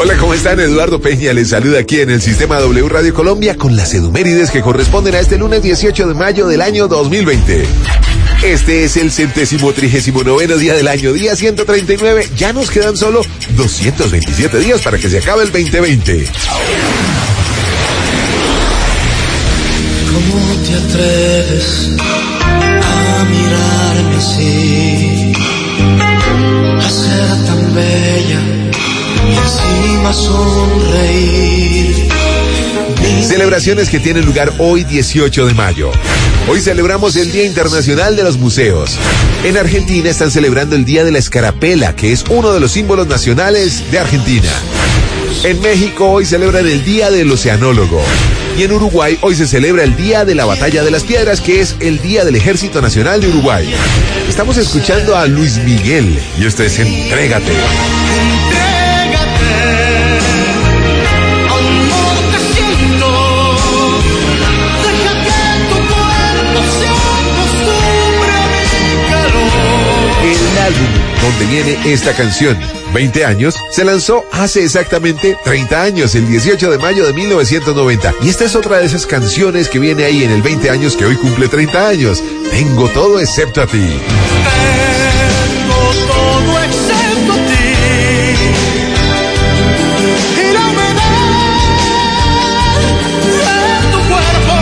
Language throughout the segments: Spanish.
Hola, ¿cómo están? Eduardo Peña les saluda aquí en el Sistema W Radio Colombia con las edumérides que corresponden a este lunes 18 de mayo del año 2020. Este es el 139º día del año, día 139. Ya nos quedan solo 227 días para que se acabe el 2020. ¿Cómo te atreves a mirarme así? A ser tan bella y encima sonreír. Celebraciones que tienen lugar hoy 18 de mayo. Hoy celebramos el Día Internacional de los Museos. En Argentina están celebrando el Día de la Escarapela, que es uno de los símbolos nacionales de Argentina. En México hoy celebran el Día del Oceanólogo. Y en Uruguay hoy se celebra el Día de la Batalla de las Piedras, que es el Día del Ejército Nacional de Uruguay. Estamos escuchando a Luis Miguel y esto es Entrégate. El álbum donde viene esta canción, 20 años, se lanzó hace exactamente 30 años, el 18 de mayo de 1990. Y esta es otra de esas canciones que viene ahí en el 20 años que hoy cumple 30 años. Tengo todo excepto a ti. Tengo todo excepto a ti. Y la humedad de tu cuerpo.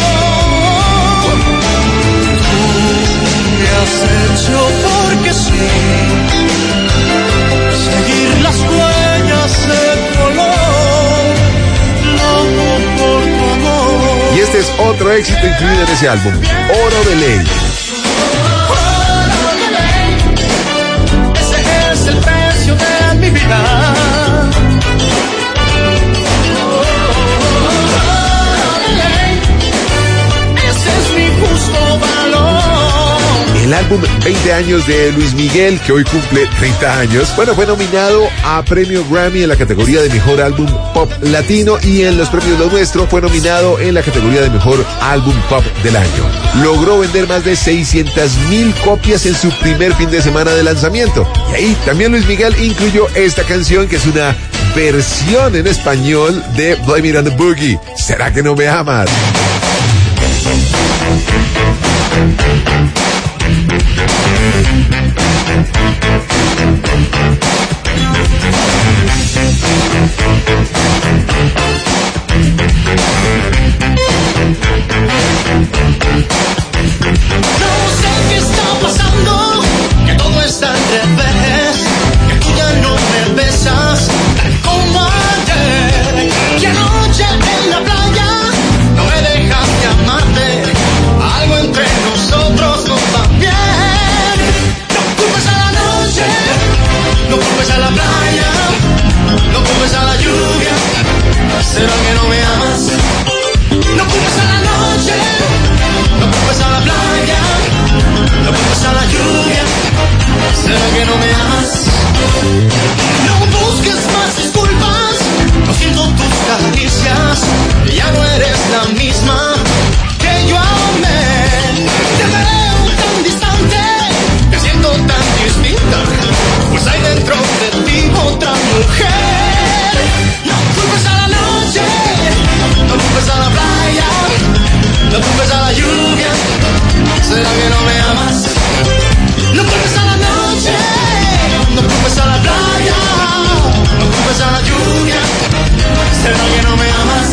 Tú me has hecho porque sí. Seguir las huellas de tu olor, loco por tu amor. Y este es otro éxito incluido en ese álbum, Oro de Ley. Oro de ley, ese es el precio de mi vida. Oro de ley, ese es mi justo valor. El álbum 20 años de Luis Miguel, que hoy cumple 30 años, bueno, fue nominado a Premio Grammy en la categoría de Mejor Álbum Pop Latino y en los premios Lo Nuestro fue nominado en la categoría de Mejor Álbum Pop del Año. Logró vender más de 600,000 copias en su primer fin de semana de lanzamiento. Y ahí también Luis Miguel incluyó esta canción que es una versión en español de Blame It on the Boogie. ¿Será que no me amas? No sé qué está pasando, que todo está al revés, que tú ya no me besas como ayer, que anoche en la playa no me dejaste amarte, algo entre nosotros no va bien. No culpes a la noche, no culpes a la playa, no culpes a la lluvia, ¿será que no me amas? No culpes a la noche, no culpes a la playa, no culpes a la lluvia, ¿será que no me amas? No busques más disculpas, no siento tus caricias, ya no eres la misma que yo amé. Te veo tan distante, te siento tan distinta, pues hay dentro de ti otra mujer. No culpes a la noche, no culpes a la playa, no culpes a la lluvia, ¿será que no me amas? No culpes a la noche, no culpes a la playa, no culpes a la lluvia, ¿será que no me amas?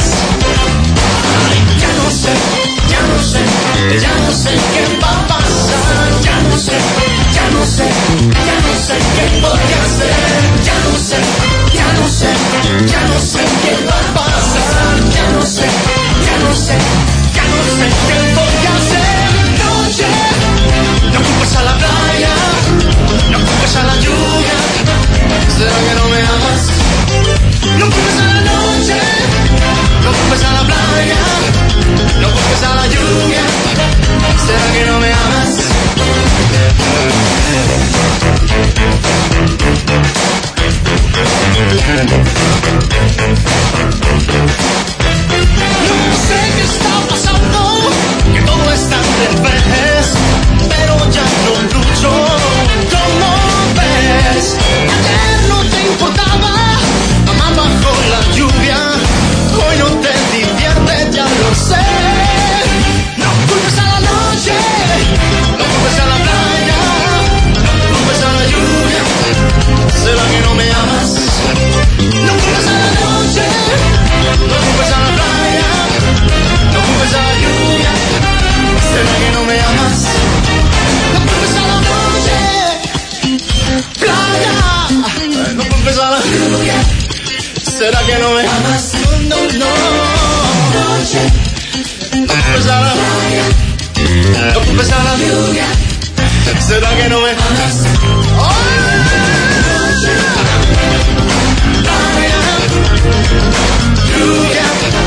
Ay, ya no sé, ya no sé, ya no sé qué va a pasar, ya no sé, ya no sé, ya no sé qué voy a hacer, ya no sé, ya no sé, ya no sé qué va a pasar, ya no sé, ya no sé, ya no sé qué voy a hacer. Noche, no culpes a la playa, no culpes a la lluvia, ¿será que no me amas? No culpes a la noche, no culpes a la playa, no culpes a la lluvia, ¿será que no me amas? No sé qué está pasando, que todo está al revés, pero ya no lucho, ¿cómo ves? Ayer no te importaba, amaba culpes a la lluvia. ¿Será que no me amas? No, no. No culpes a la lluvia. No culpes a la lluvia. ¿Será que no me amas? Lluvia.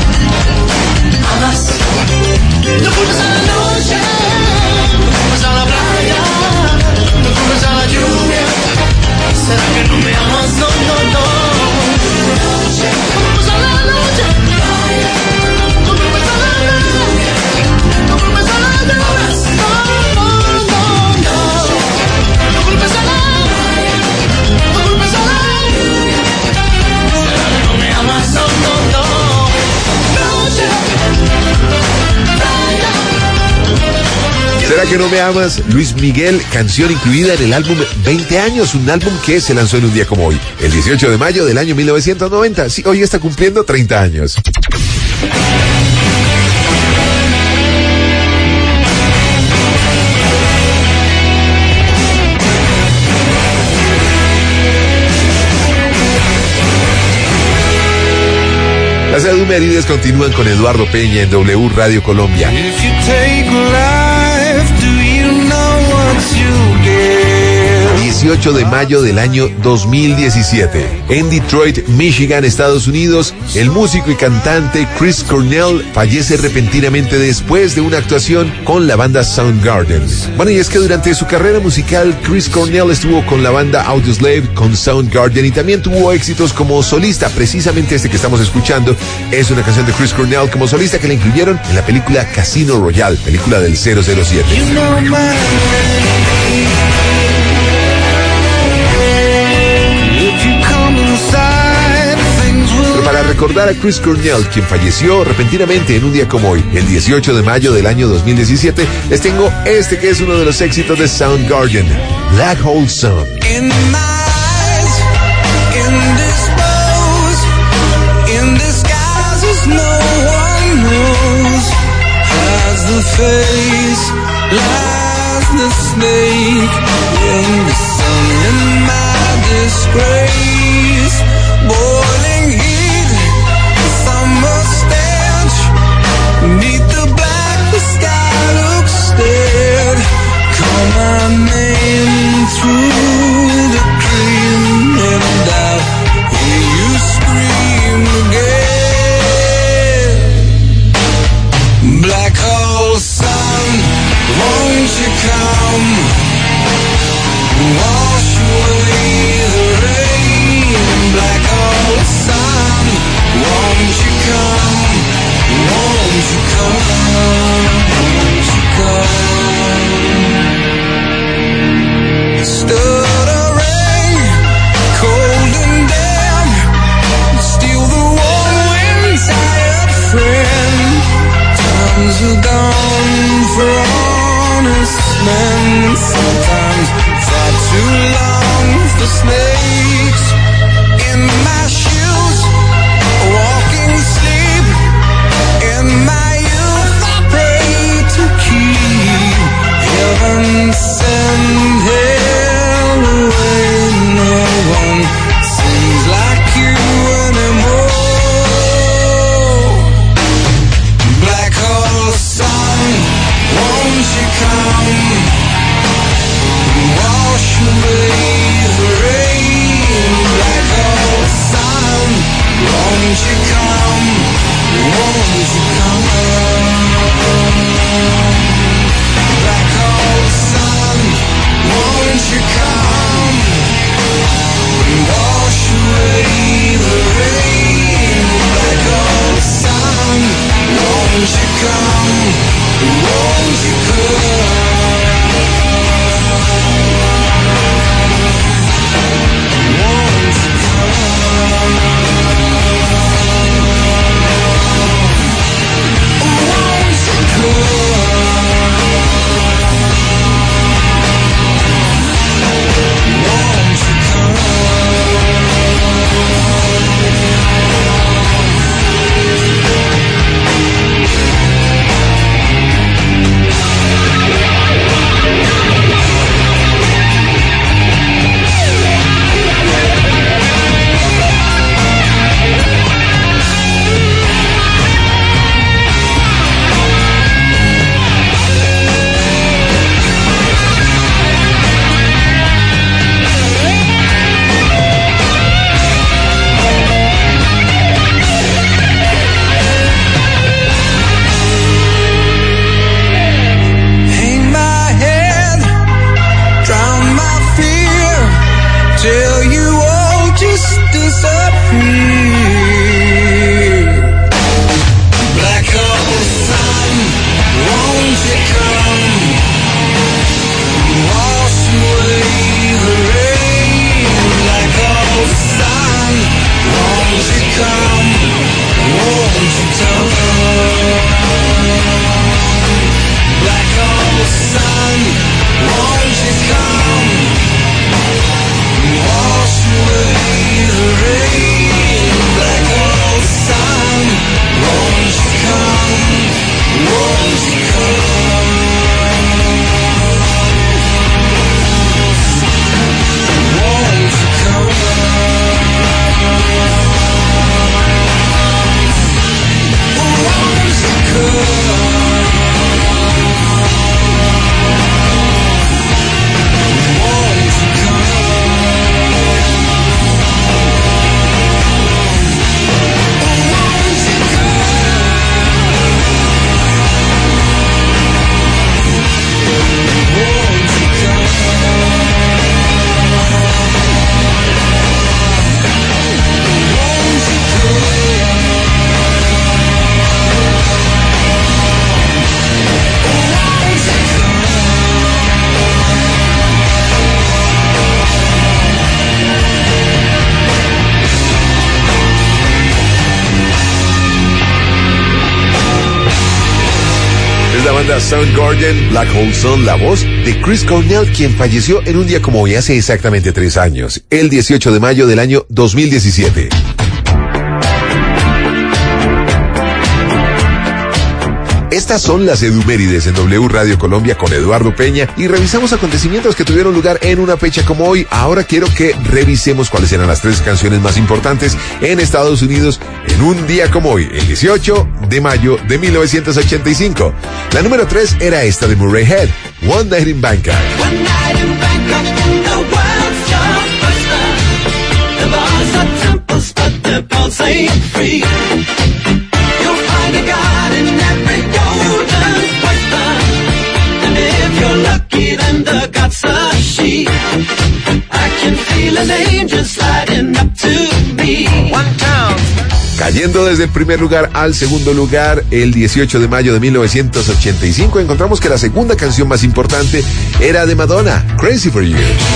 Amas. No culpes a la noche. No culpes a la playa. No culpes a la lluvia. ¿Será que no me amas? No, no, no. No culpes a la noche. No culpes a la lluvia. No culpes a la lluvia. No, no, no, no. No culpes a la lluvia. No culpes a la lluvia. ¿Será que no me amas? No, no, no. Noche. ¿Será que no me amas? Luis Miguel, canción incluida en el álbum 20 años, un álbum que se lanzó en un día como hoy, el 18 de mayo del año 1990. Sí, hoy está cumpliendo 30 años. Las efemérides continúan con Eduardo Peña en W Radio Colombia. 18 de mayo del año 2017. En Detroit, Michigan, Estados Unidos, el músico y cantante Chris Cornell fallece repentinamente después de una actuación con la banda Soundgarden. Bueno, y es que durante su carrera musical, Chris Cornell estuvo con la banda Audioslave, con Soundgarden, y también tuvo éxitos como solista. Precisamente este que estamos escuchando es una canción de Chris Cornell como solista que la incluyeron en la película Casino Royale, película del 007. Pero para recordar a Chris Cornell, quien falleció repentinamente en un día como hoy, el 18 de mayo del año 2017, les tengo este que es uno de los éxitos de Soundgarden, Black Hole Sun. Boiling heat, summer stench. Neath the black, the sky looks dead. Call my name through the crowd. banda Soundgarden, Black Hole Sun, la voz de Chris Cornell, quien falleció en un día como hoy hace exactamente 3 años, el 18 de mayo del año 2017. Estas son las Edumérides en W Radio Colombia con Eduardo Peña y revisamos acontecimientos que tuvieron lugar en una fecha como hoy. Ahora quiero que revisemos cuáles eran las 3 canciones más importantes en Estados Unidos en un día como hoy, el 18 de mayo de 1985. La número 3 era esta de Murray Head, One Night in Bangkok. One night in Bangkok, the world's your oyster. The bars are temples, but the pulse ain't free. You'll find a god in every golden oyster. And if you're lucky, then the god's a she. I can feel an angel sliding up to me. One town. Cayendo desde el primer lugar al segundo lugar, el 18 de mayo de 1985, encontramos que la segunda canción más importante era de Madonna, Crazy for You.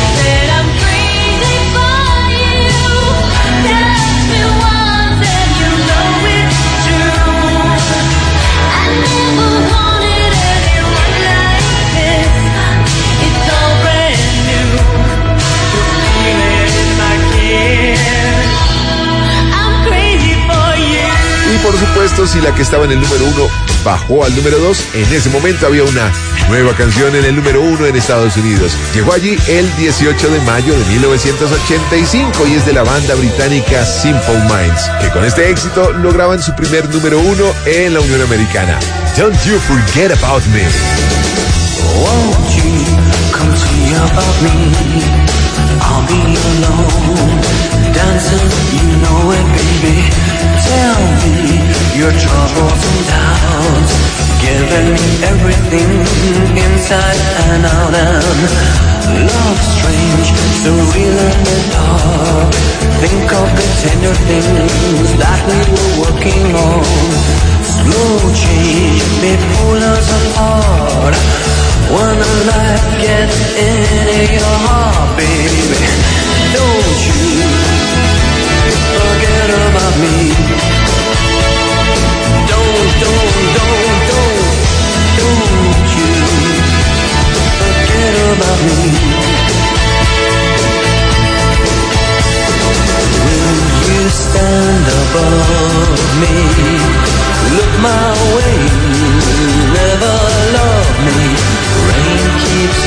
Por supuesto, si la que estaba en el número 1 bajó al número 2, en ese momento había una nueva canción en el número 1 en Estados Unidos. Llegó allí el 18 de mayo de 1985 y es de la banda británica Simple Minds, que con este éxito lograban su primer número 1 en la Unión Americana. Don't You Forget About Me. Won't you come see about me? I'll be alone, dancing, you know it, baby. Tell me your troubles and doubts, giving me everything inside and out. And love strange, so real in the dark. Think of the tender things that we were working on. Slow change may pull us apart. When the light gets into your heart, baby, don't you forget about me. Don't you forget about me. When you stand above me, look my way, never love me. Rain keeps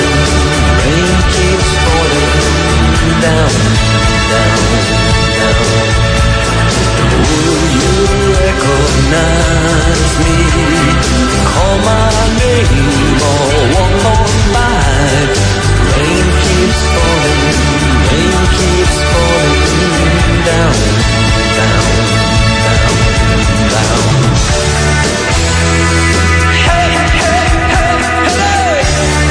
falling down, down, down. Will you recognize me? Call my name or walk on by. Rain keeps falling down, down, down, down. Hey, hey, hey, hey!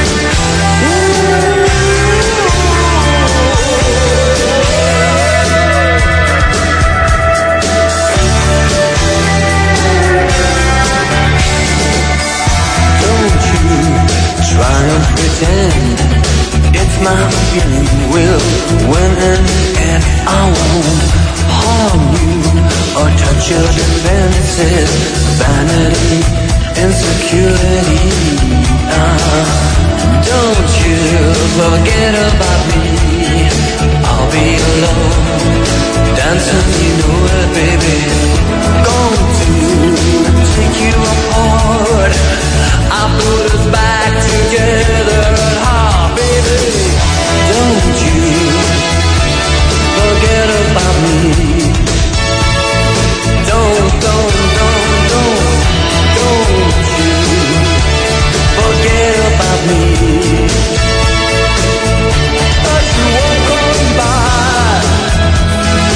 Try and pretend it's my feeling will win in the end. I won't harm you or touch your defenses. Vanity, insecurity. Don't you forget about me. I'll be alone, dancing, you know it, baby. Going to take you apart. I put us back together, baby. Don't you forget about me. Don't you forget about me. As you walk on by,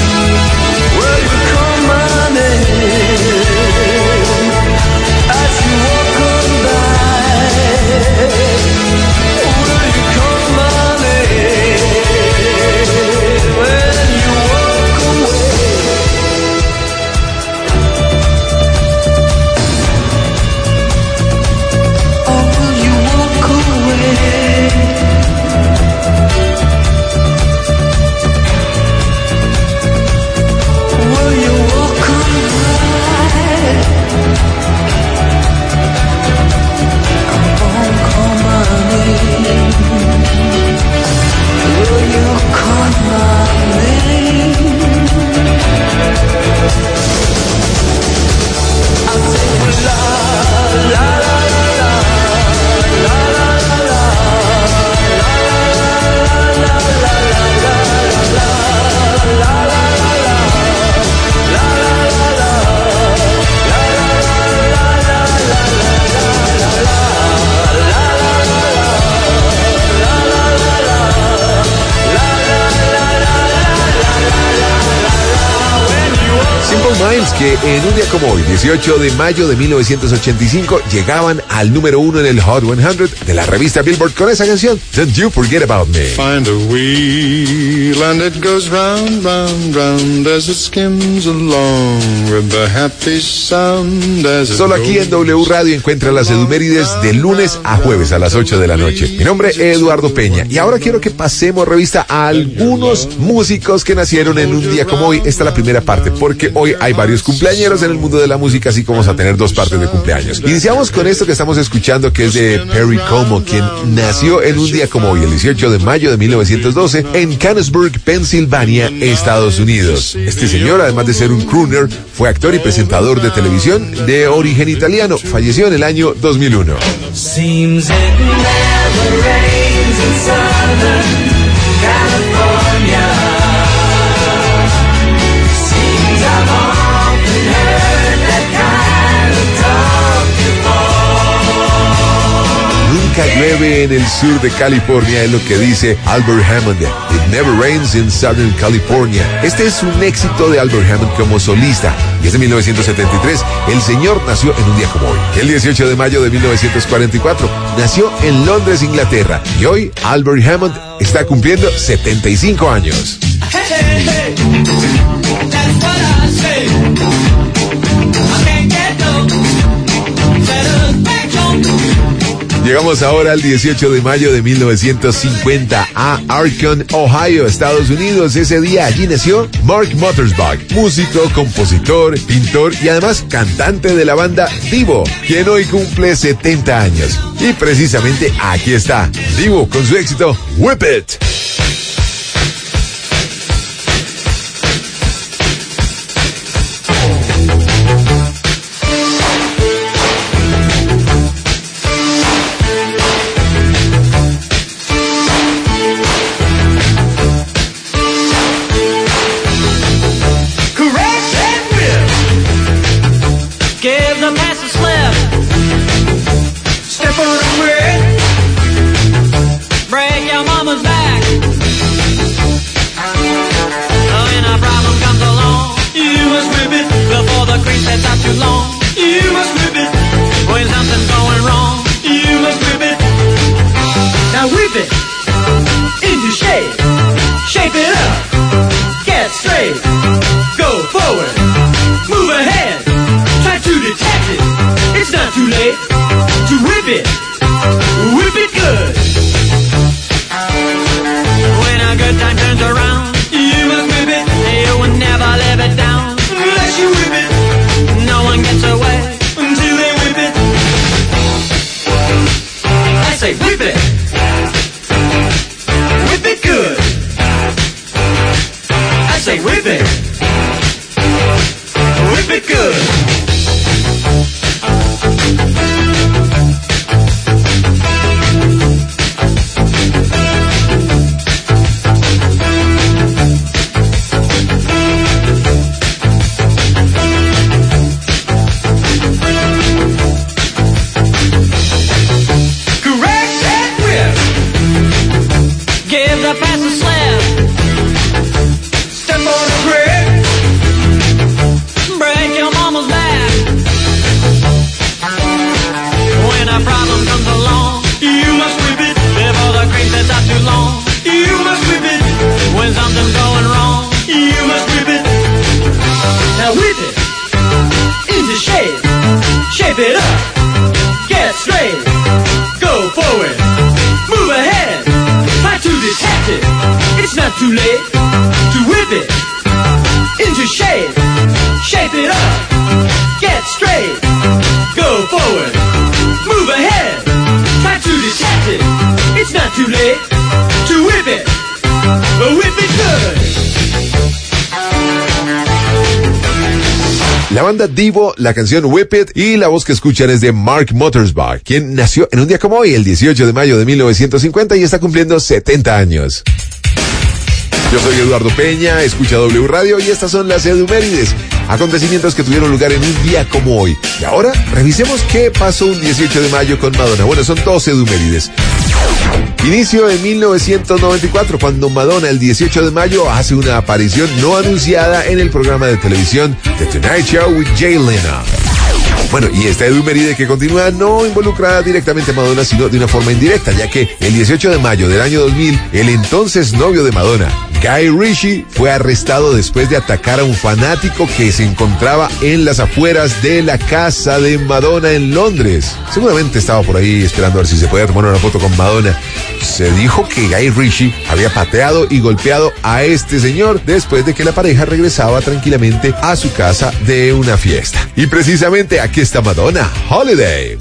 Simple Minds, que en un día como hoy, 18 de mayo de 1985, llegaban al número 1 en el Hot 100 de la revista Billboard con esa canción, Don't You Forget About Me. Find a wheel and it goes round, round, round as it skims along with the happy sound as it Solo aquí en W Radio encuentra las Edumérides de lunes a jueves a las 8 de la noche. Mi nombre es Eduardo Peña y ahora quiero que pasemos revista a algunos músicos que nacieron en un día como hoy. Esta es la primera parte porque hoy hay varios cumpleañeros en el mundo de la música, así como vamos a tener dos partes de cumpleaños. Iniciamos con esto que estamos escuchando, que es de Perry Como, quien nació en un día como hoy, el 18 de mayo de 1912, en Canonsburg, Pensilvania, Estados Unidos. Este señor, además de ser un crooner, fue actor y presentador de televisión de origen italiano. Falleció en el año 2001. Seems it never rains in Southern California. Seems I've often heard that kind of talk before. Nunca llueve en el sur de California, es lo que dice Albert Hammond. It never rains in Southern California. Este es un éxito de Albert Hammond como solista. Y es de 1973. El señor nació en un día como hoy, el 18 de mayo de 1944. Nació en Londres, Inglaterra. Y hoy Albert Hammond está cumpliendo 75 años. Hey, hey, hey. That's what I say. I can't get no satisfaction. Llegamos ahora al 18 de mayo de 1950 a Akron, Ohio, Estados Unidos. Ese día allí nació Mark Mothersbaugh, músico, compositor, pintor y además cantante de la banda Divo, quien hoy cumple 70 años. Y precisamente aquí está Divo con su éxito Whip It. La banda Divo, la canción Whip It, y la voz que escuchan es de Mark Mothersbaugh, quien nació en un día como hoy, el 18 de mayo de 1950, y está cumpliendo 70 años. Yo soy Eduardo Peña, escucha W Radio y estas son las Edumérides, acontecimientos que tuvieron lugar en un día como hoy. Y ahora revisemos qué pasó un 18 de mayo con Madonna. Bueno, son 2 Edumérides. Inicio en 1994, cuando Madonna el 18 de mayo hace una aparición no anunciada en el programa de televisión The Tonight Show with Jay Leno. Bueno, y esta efeméride que continúa no involucrada directamente a Madonna, sino de una forma indirecta, ya que el 18 de mayo del año 2000, el entonces novio de Madonna, Guy Ritchie, fue arrestado después de atacar a un fanático que se encontraba en las afueras de la casa de Madonna en Londres. Seguramente estaba por ahí esperando a ver si se podía tomar una foto con Madonna. Se dijo que Guy Ritchie había pateado y golpeado a este señor después de que la pareja regresaba tranquilamente a su casa de una fiesta. Y precisamente aquí está Madonna, Holiday.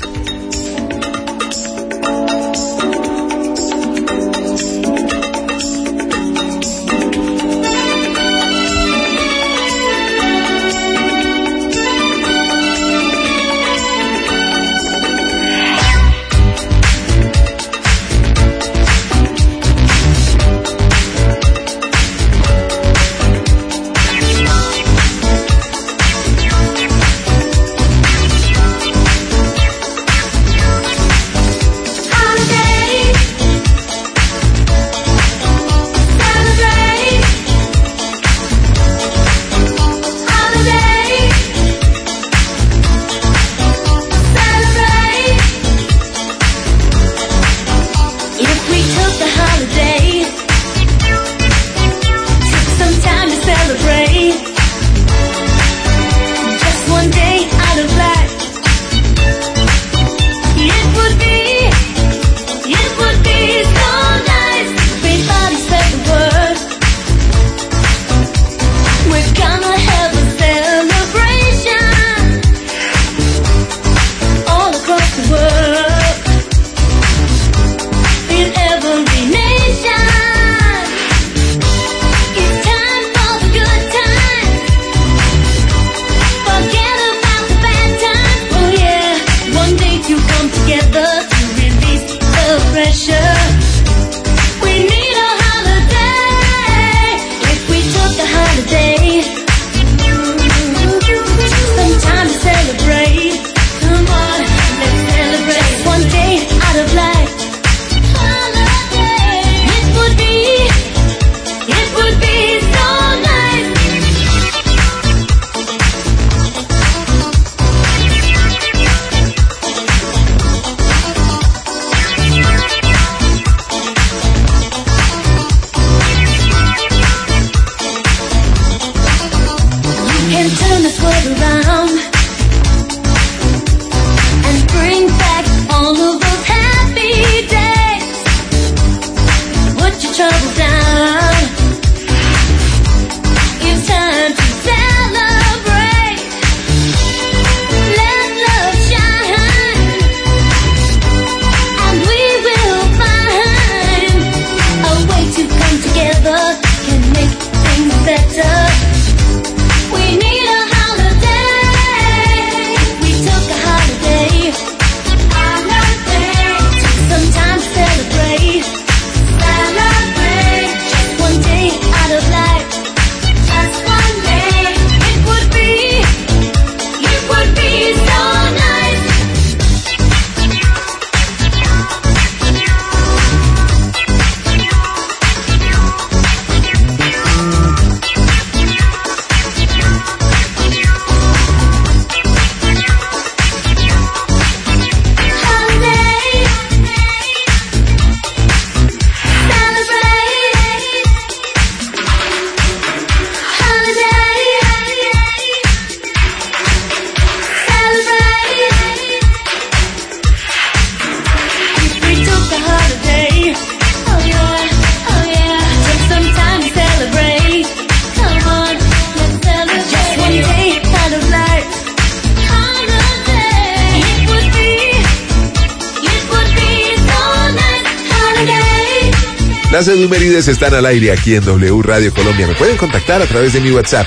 Las Edumérides están al aire aquí en W Radio Colombia. Me pueden contactar a través de mi WhatsApp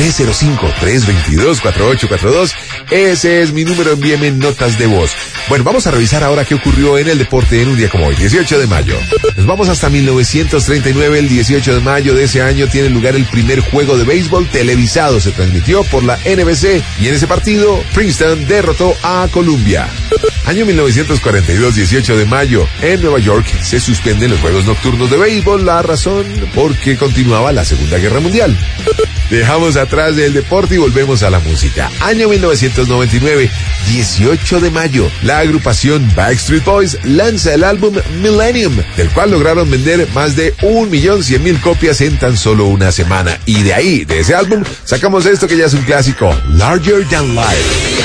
305-322-4842. Ese es mi número, envíeme notas de voz. Bueno, vamos a revisar ahora qué ocurrió en el deporte en un día como hoy, 18 de mayo. Nos vamos hasta 1939, el 18 de mayo de ese año tiene lugar el primer juego de béisbol televisado. Se transmitió por la NBC y en ese partido Princeton derrotó a Columbia. Año 1942, 18 de mayo, en Nueva York se suspenden los juegos nocturnos de béisbol. La razón, porque continuaba la Segunda Guerra Mundial. Dejamos atrás el deporte y volvemos a la música. Año 1999, 18 de mayo, la agrupación Backstreet Boys lanza el álbum Millennium, del cual lograron vender más de 1.100.000 copias en tan solo una semana. Y de ahí, de ese álbum, sacamos esto que ya es un clásico, Larger Than Life.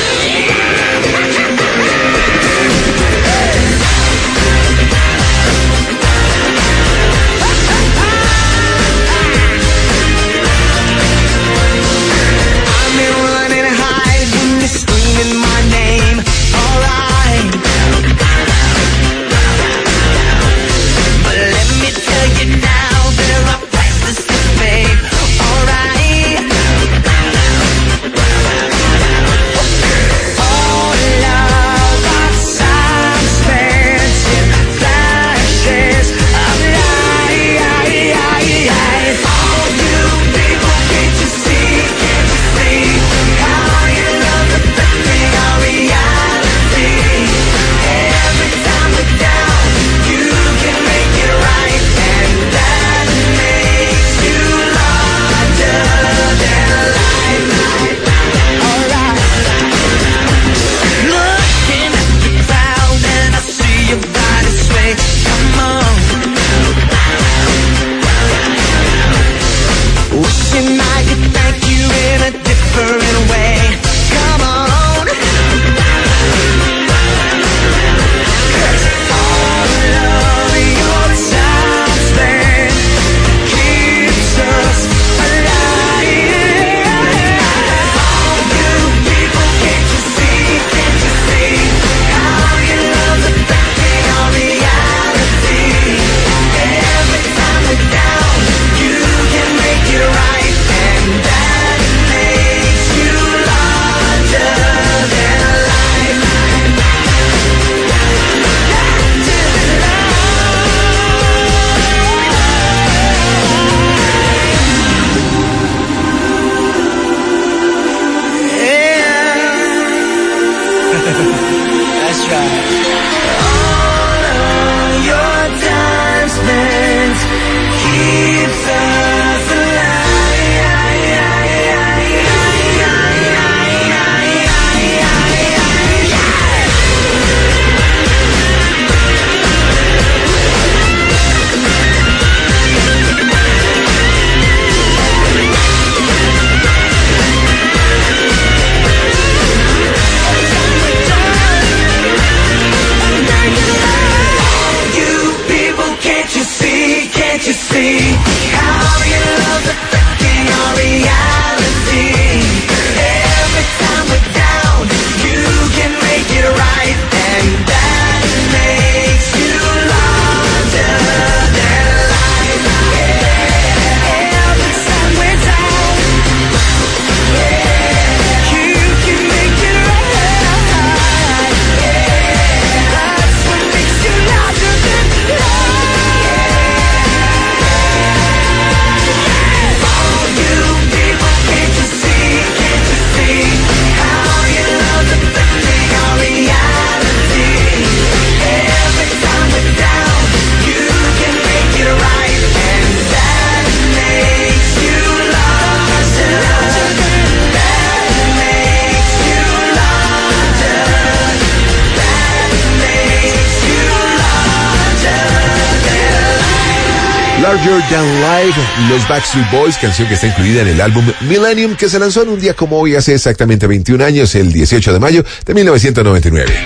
Larger Than Life, los Backstreet Boys, canción que está incluida en el álbum Millennium, que se lanzó en un día como hoy hace exactamente 21 años, el 18 de mayo de 1999.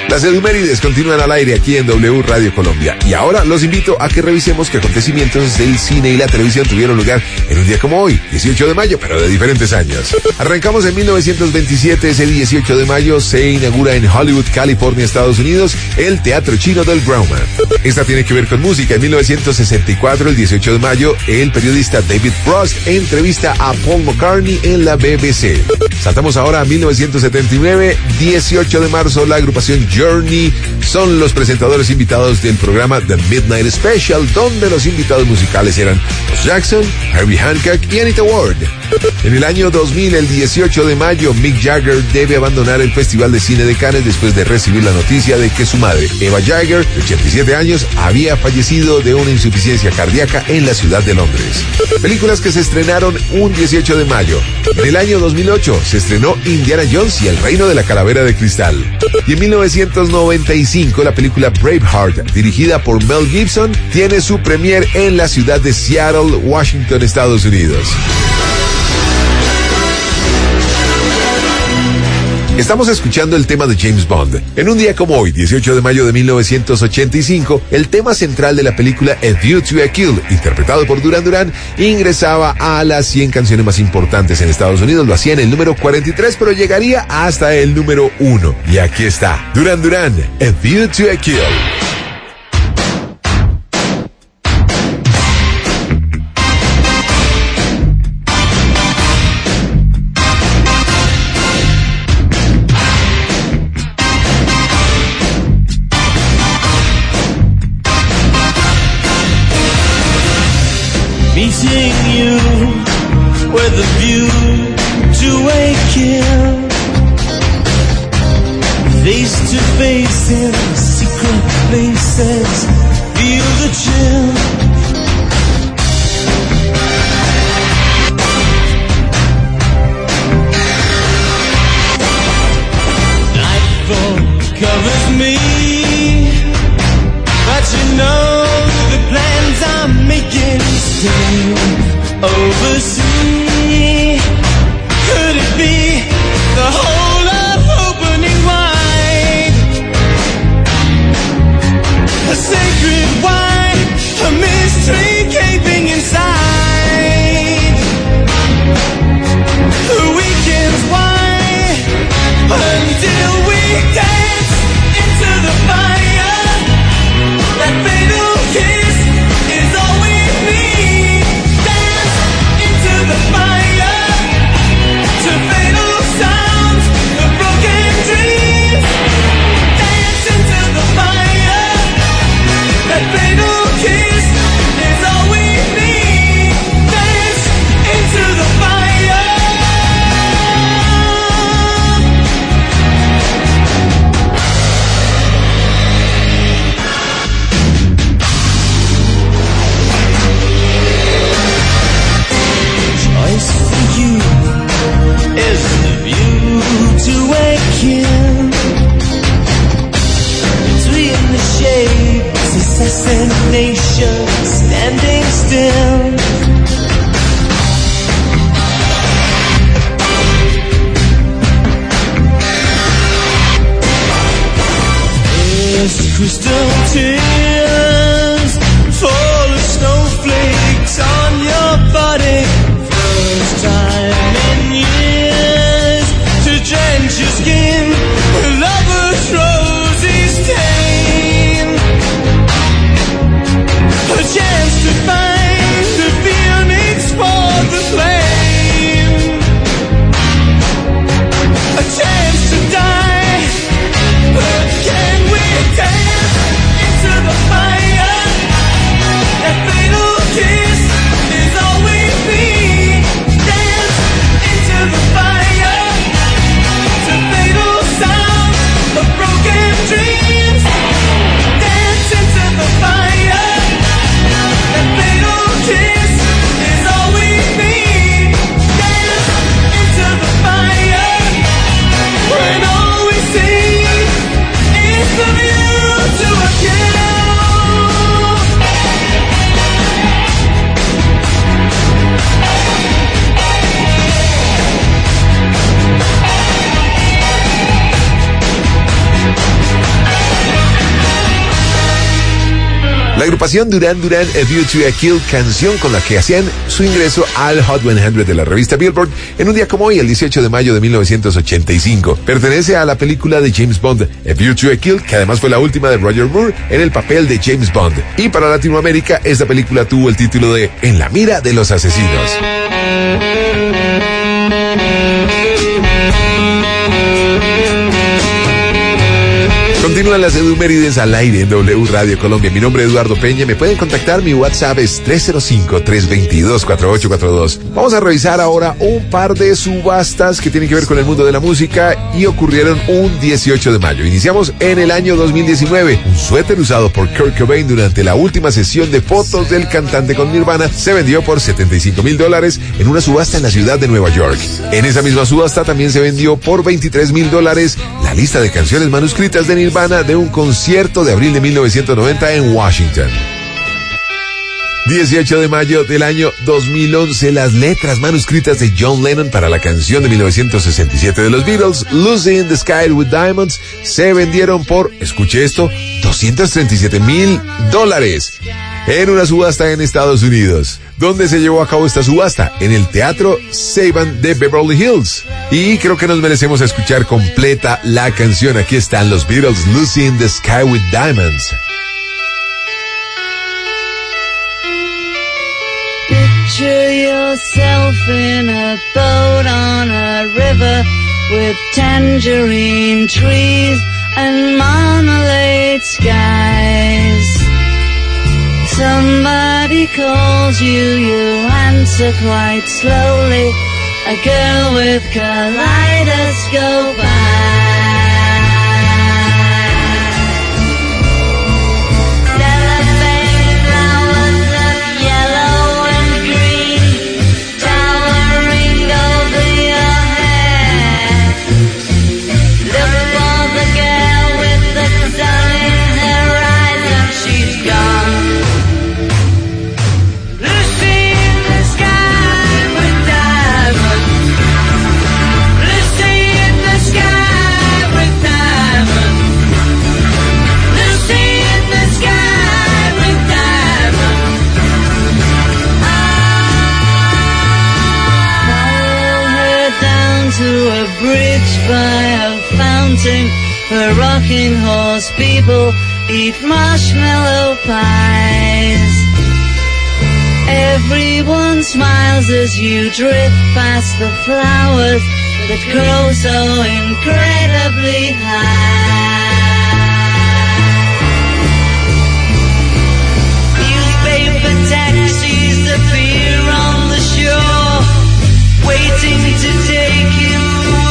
Las Edumérides continúan al aire aquí en W Radio Colombia. Y ahora los invito a que revisemos qué acontecimientos del cine y la televisión tuvieron lugar en un día como hoy, 18 de mayo, pero de diferentes años. Arrancamos en 1927, ese 18 de mayo se inaugura en Hollywood, California, Estados Unidos, el Teatro Chino del Grauman. Esta tiene que ver con música. En 1964, el 18 de mayo, el periodista David Frost entrevista a Paul McCartney en la BBC. Saltamos ahora a 1979, 18 de marzo, la agrupación Journey son los presentadores invitados del programa The Midnight Special, donde los invitados musicales eran Los Jackson, Herbie Hancock y Anita Ward. En el año 2000, el 18 de mayo, Mick Jagger debe abandonar el Festival de Cine de Cannes después de recibir la noticia de que su madre, Eva Jagger, de 87 años, había fallecido de una insuficiencia cardíaca en la ciudad de Londres. Películas que se estrenaron un 18 de mayo. En el año 2008 se estrenó Indiana Jones y el Reino de la Calavera de Cristal. Y en 1995, la película Braveheart, dirigida por Mel Gibson, tiene su premier en la ciudad de Seattle, Washington, Estados Unidos. Estamos escuchando el tema de James Bond. En un día como hoy, 18 de mayo de 1985, el tema central de la película A View to a Kill, interpretado por Duran Duran, ingresaba a las 100 canciones más importantes en Estados Unidos. Lo hacía en el número 43, pero llegaría hasta el número 1. Y aquí está, Duran Duran, A View to a Kill. Meeting you with a view to a kill, face to face in secret places, feel the chill. Nightfall covers me, but you know the plans I'm making still oversee. Could it be the whole of opening wide? A sacred wine, a agrupación Duran Duran, A View to a Kill, canción con la que hacían su ingreso al Hot 100 de la revista Billboard en un día como hoy, el 18 de mayo de 1985. Pertenece a la película de James Bond, A View to a Kill, que además fue la última de Roger Moore en el papel de James Bond. Y para Latinoamérica, esta película tuvo el título de En la mira de los asesinos. Continúan las Edumérides al aire en W Radio Colombia. Mi nombre es Eduardo Peña. Me pueden contactar. Mi WhatsApp es 305-322-4842. Vamos a revisar ahora un par de subastas que tienen que ver con el mundo de la música y ocurrieron un 18 de mayo. Iniciamos en el año 2019. Un suéter usado por Kurt Cobain durante la última sesión de fotos del cantante con Nirvana se vendió por $75,000 en una subasta en la ciudad de Nueva York. En esa misma subasta también se vendió por $23,000 la lista de canciones manuscritas de Nirvana de un concierto de abril de 1990 en Washington. 18 de mayo del año 2011, las letras manuscritas de John Lennon para la canción de 1967 de los Beatles, Lucy in the Sky with Diamonds, se vendieron por, escuche esto, $237,000 en una subasta en Estados Unidos. ¿Dónde se llevó a cabo esta subasta? En el Teatro Saban de Beverly Hills. Y creo que nos merecemos escuchar completa la canción. Aquí están los Beatles, Lucy in the Sky with Diamonds. Picture yourself in a boat on a river with tangerine trees and marmalade skies. Somebody calls you, you answer quite slowly. A girl with kaleidoscope eyes. By a fountain where rocking horse people eat marshmallow pies. Everyone smiles as you drift past the flowers that grow so incredibly high. Newspaper taxis appear on the shore, waiting to take you away.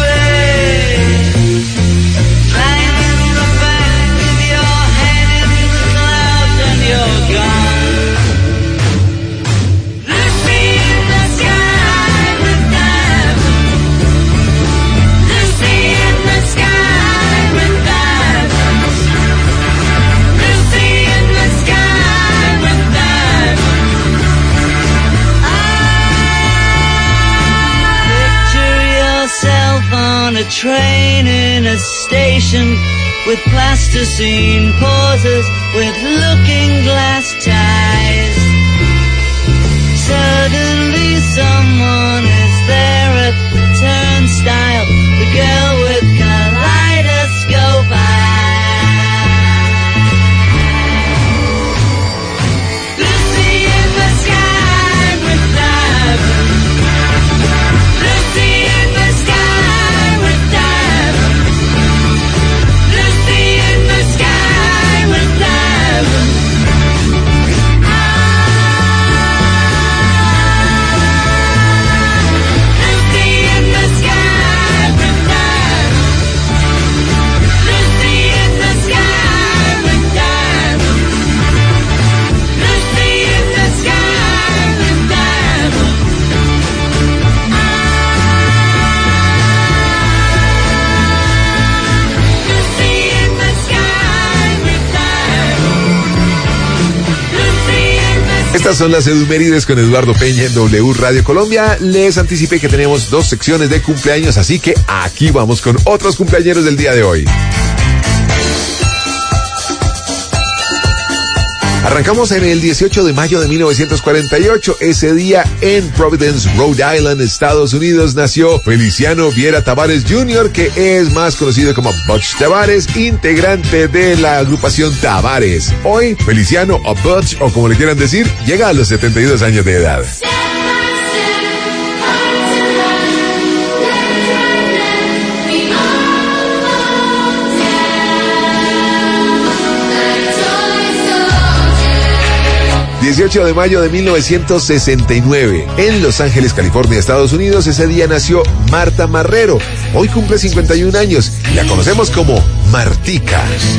On a train in a station with plasticine pauses with looking glass ties. Suddenly someone is there at the turnstile, the girl with kaleidoscope eyes. Lucy in the sky with diamonds. Lucy in the sky. Estas son las Edumérides con Eduardo Peña en W Radio Colombia. Les anticipé que tenemos 2 secciones de cumpleaños, así que aquí vamos con otros cumpleañeros del día de hoy. Arrancamos en el 18 de mayo de 1948. Ese día en Providence, Rhode Island, Estados Unidos, nació Feliciano Viera Tavares Jr., que es más conocido como Butch Tavares, integrante de la agrupación Tavares. Hoy, Feliciano o Butch, o como le quieran decir, llega a los 72 años de edad. 18 de mayo de 1969, en Los Ángeles, California, Estados Unidos. Ese día nació Marta Marrero. Hoy cumple 51 años y la conocemos como Martica.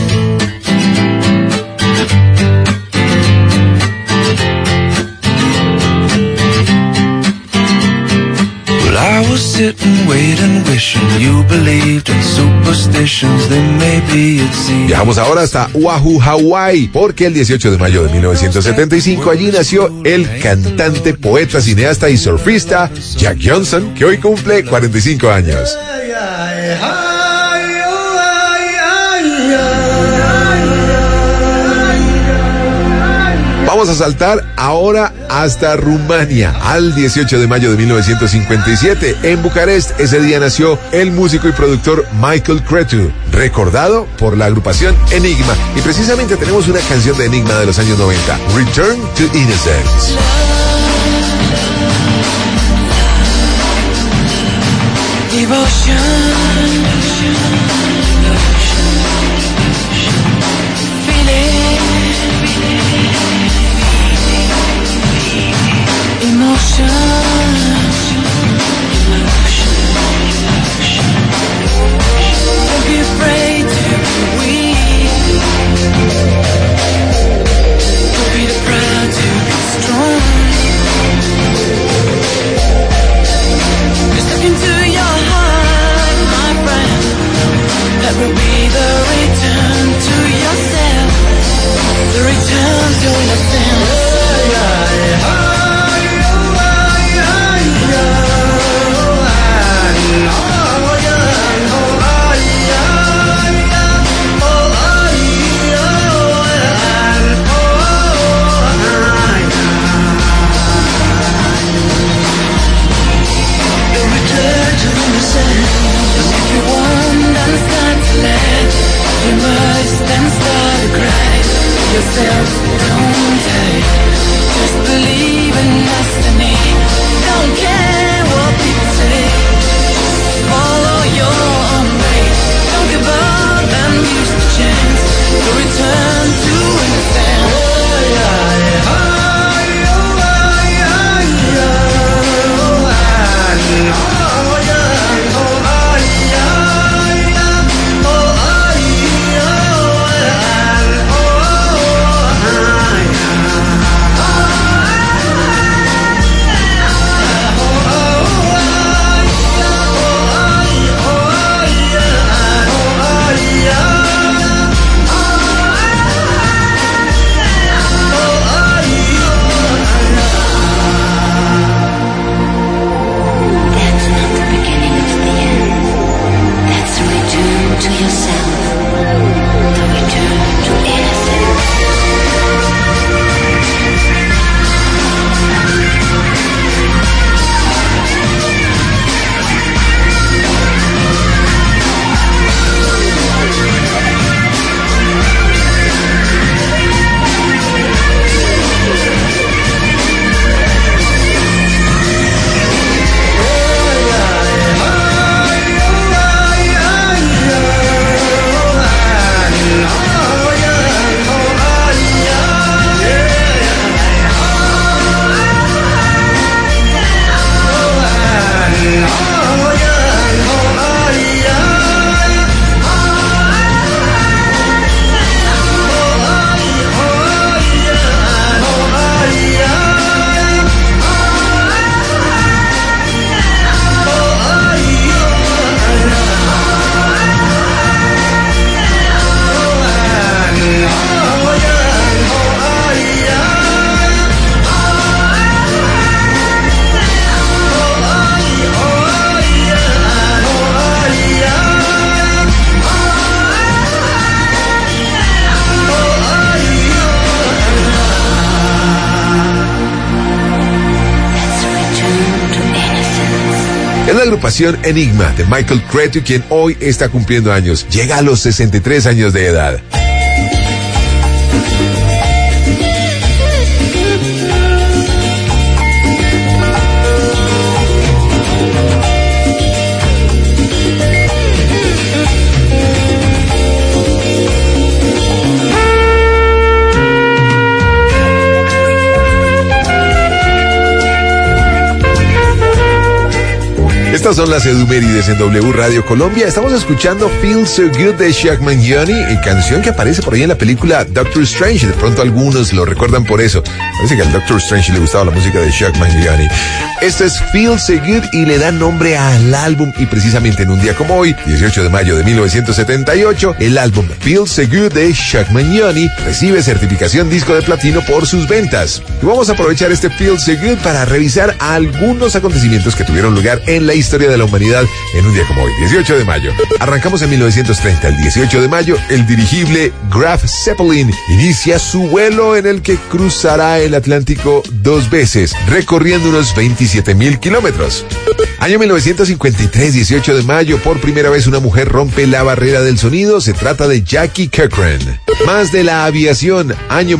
I was sitting, waiting, wishing you believed in superstitions, then maybe you'd see. Viajamos ahora hasta Oahu, Hawái, porque el 18 de mayo de 1975 allí nació el cantante, poeta, cineasta y surfista Jack Johnson, que hoy cumple 45 años. Vamos a saltar ahora hasta Rumania, al 18 de mayo de 1957. En Bucarest, ese día nació el músico y productor Michael Cretu, recordado por la agrupación Enigma. Y precisamente tenemos una canción de Enigma de los años 90, Return to Innocence. agrupación Enigma de Michael Cretu, quien hoy está cumpliendo años. Llega a los 63 años de edad. Estas son las edumérides en W Radio Colombia. Estamos escuchando Feel So Good de Chuck Mangione, canción que aparece por ahí en la película Doctor Strange. De pronto algunos lo recuerdan por eso. Parece que al Doctor Strange le gustaba la música de Chuck Mangione. Esto es Feel So Good y le da nombre al álbum, y precisamente en un día como hoy, 18 de mayo de 1978, el álbum Feel So Good de Chuck Mangione recibe certificación disco de platino por sus ventas. Y vamos a aprovechar este Feel So Good para revisar algunos acontecimientos que tuvieron lugar en la historia de la humanidad en un día como hoy, 18 de mayo. Arrancamos en 1930. El 18 de mayo, el dirigible Graf Zeppelin inicia su vuelo en el que cruzará el Atlántico 2 veces, recorriendo unos 27,000 kilómetros. Año 1953, 18 de mayo, por primera vez una mujer rompe la barrera del sonido. Se trata de Jackie Cochran. Más de la aviación. Año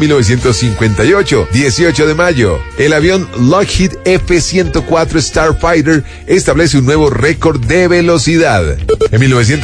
1958, 18 de mayo. El avión Lockheed F-104 Starfighter establece un nuevo récord de velocidad. En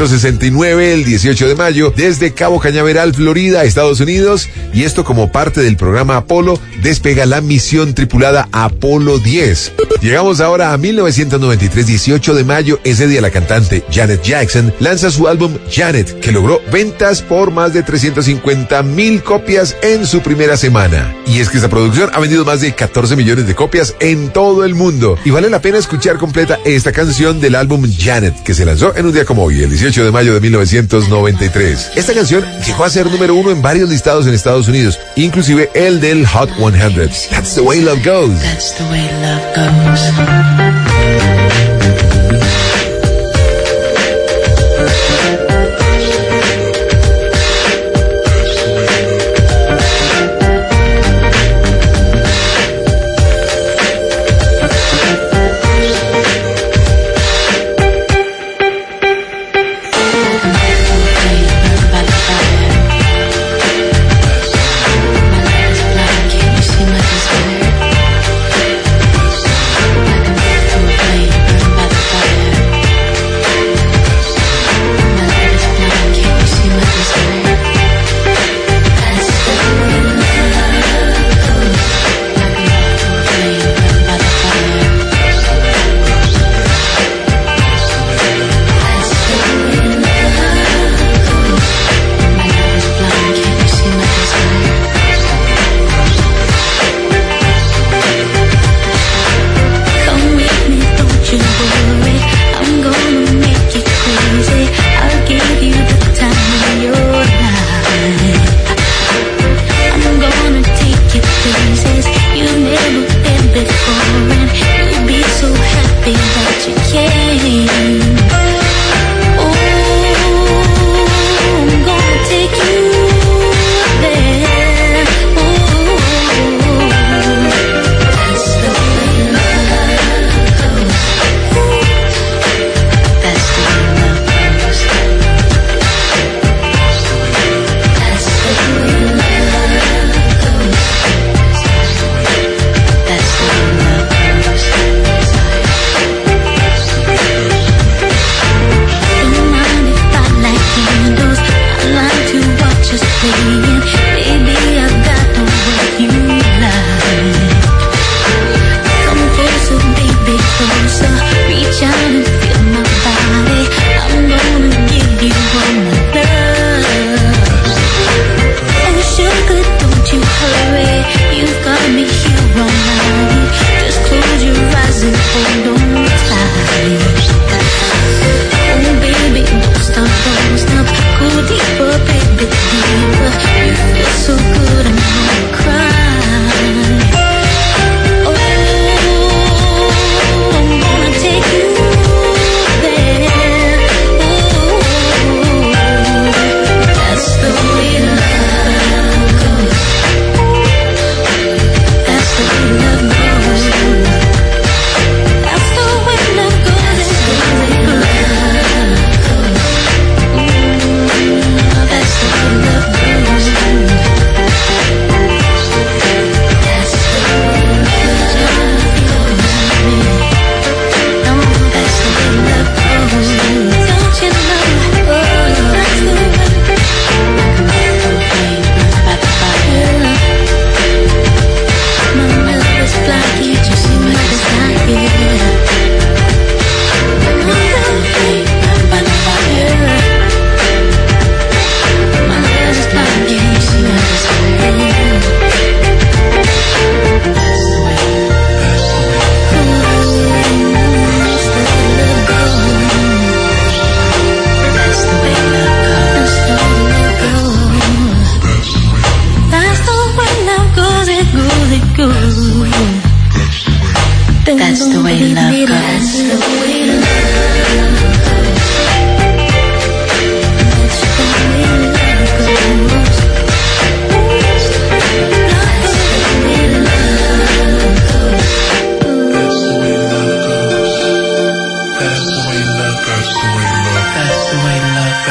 1969, el 18 de mayo, desde Cabo Cañaveral, Florida, Estados Unidos, y esto como parte del programa Apolo, despega la misión tripulada Apolo 10. Llegamos ahora a 1993, 18 de mayo. Ese día la cantante Janet Jackson lanza su álbum Janet, que logró ventas por más de 350,000 copias en su primera semana. Y es que esta producción ha vendido más de 14 millones de copias en todo el mundo. Y vale la pena escuchar completa esta canción del álbum Janet, que se lanzó en un día como hoy, el 18 de mayo de 1993. Esta canción llegó a ser número 1 en varios listados en Estados Unidos, inclusive el del Hot 100. That's the way love goes. That's the way love goes. Like a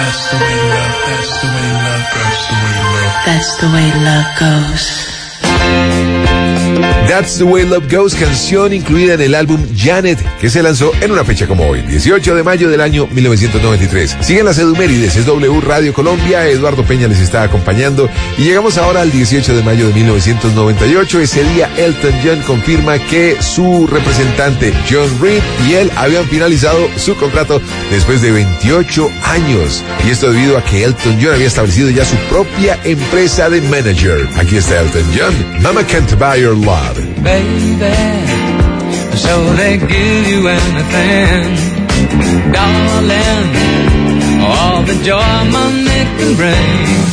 That's the way love, that's the way love, that's the way love. That's the way love goes. That's the Way Love Goes, canción incluida en el álbum Janet, que se lanzó en una fecha como hoy, 18 de mayo del año 1993. Siguen las Edumérides, es W Radio Colombia, Eduardo Peña les está acompañando y llegamos ahora al 18 de mayo de 1998. Ese día Elton John confirma que su representante John Reid y él habían finalizado su contrato después de 28 años. Y esto debido a que Elton John había establecido ya su propia empresa de manager. Aquí está Elton John, Mama Can't Buy Your Love. Baby, so they give you anything, darling, all the joy money can bring.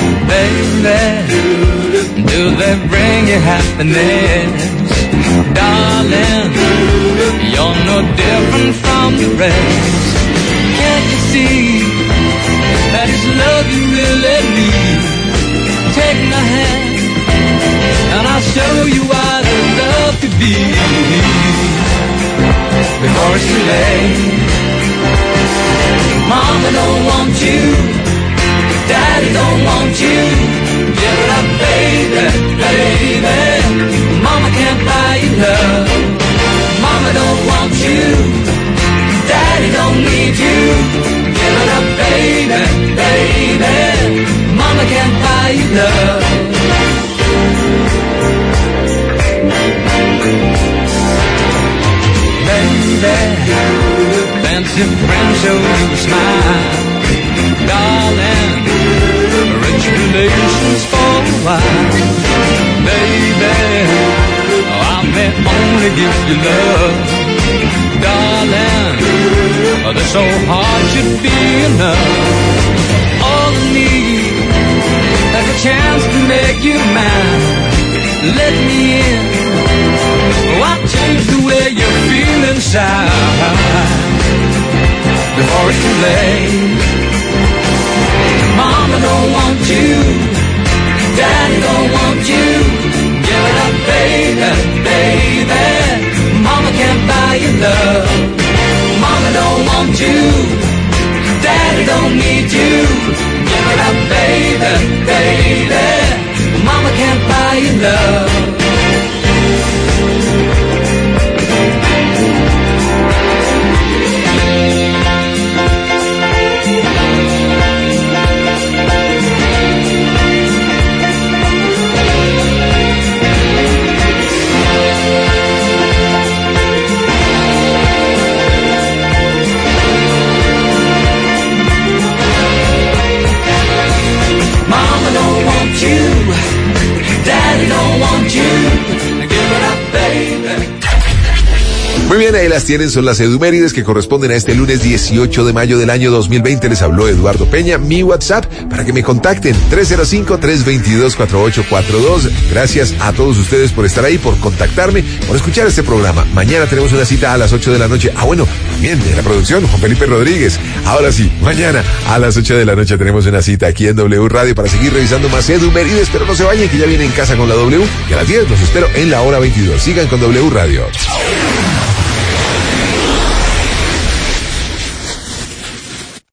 Baby, do they bring you happiness, darling, you're no different from the rest. Can't you see that it's love you really need? Take my hand and I'll show you what love could be. Before it's too late, Mama don't want you, Daddy don't want you. Give it up, baby, baby. Mama can't buy you love. Mama don't want you, Daddy don't need you. Give it up, baby, baby. Mama can't buy you love. Fancy friends show you a smile, darling, rich relations for a while. Baby, I may only give you love, darling, this old heart should be enough. All I need is a chance to make you mine. Let me in, I'll change the way you feel inside. Before it's too late, Mama don't want you, Daddy don't want you. Give it up, baby, baby. Mama can't buy you love. Mama don't want you, Daddy don't need you. Give it up, baby, baby. Mama can't buy you love. Muy bien, ahí las tienen, son las Edumérides que corresponden a este lunes 18 de mayo del año 2020. Les habló Eduardo Peña. Mi WhatsApp para que me contacten, 305-322-4842. Gracias a todos ustedes por estar ahí, por contactarme, por escuchar este programa. Mañana tenemos una cita a las 8 de la noche. Bueno, también de la producción, Juan Felipe Rodríguez. Ahora sí, mañana a las 8 de la noche tenemos una cita aquí en W Radio para seguir revisando más Edumérides, pero no se vayan que ya viene En Casa con la W y a las 10 los espero en la hora 22. Sigan con W Radio.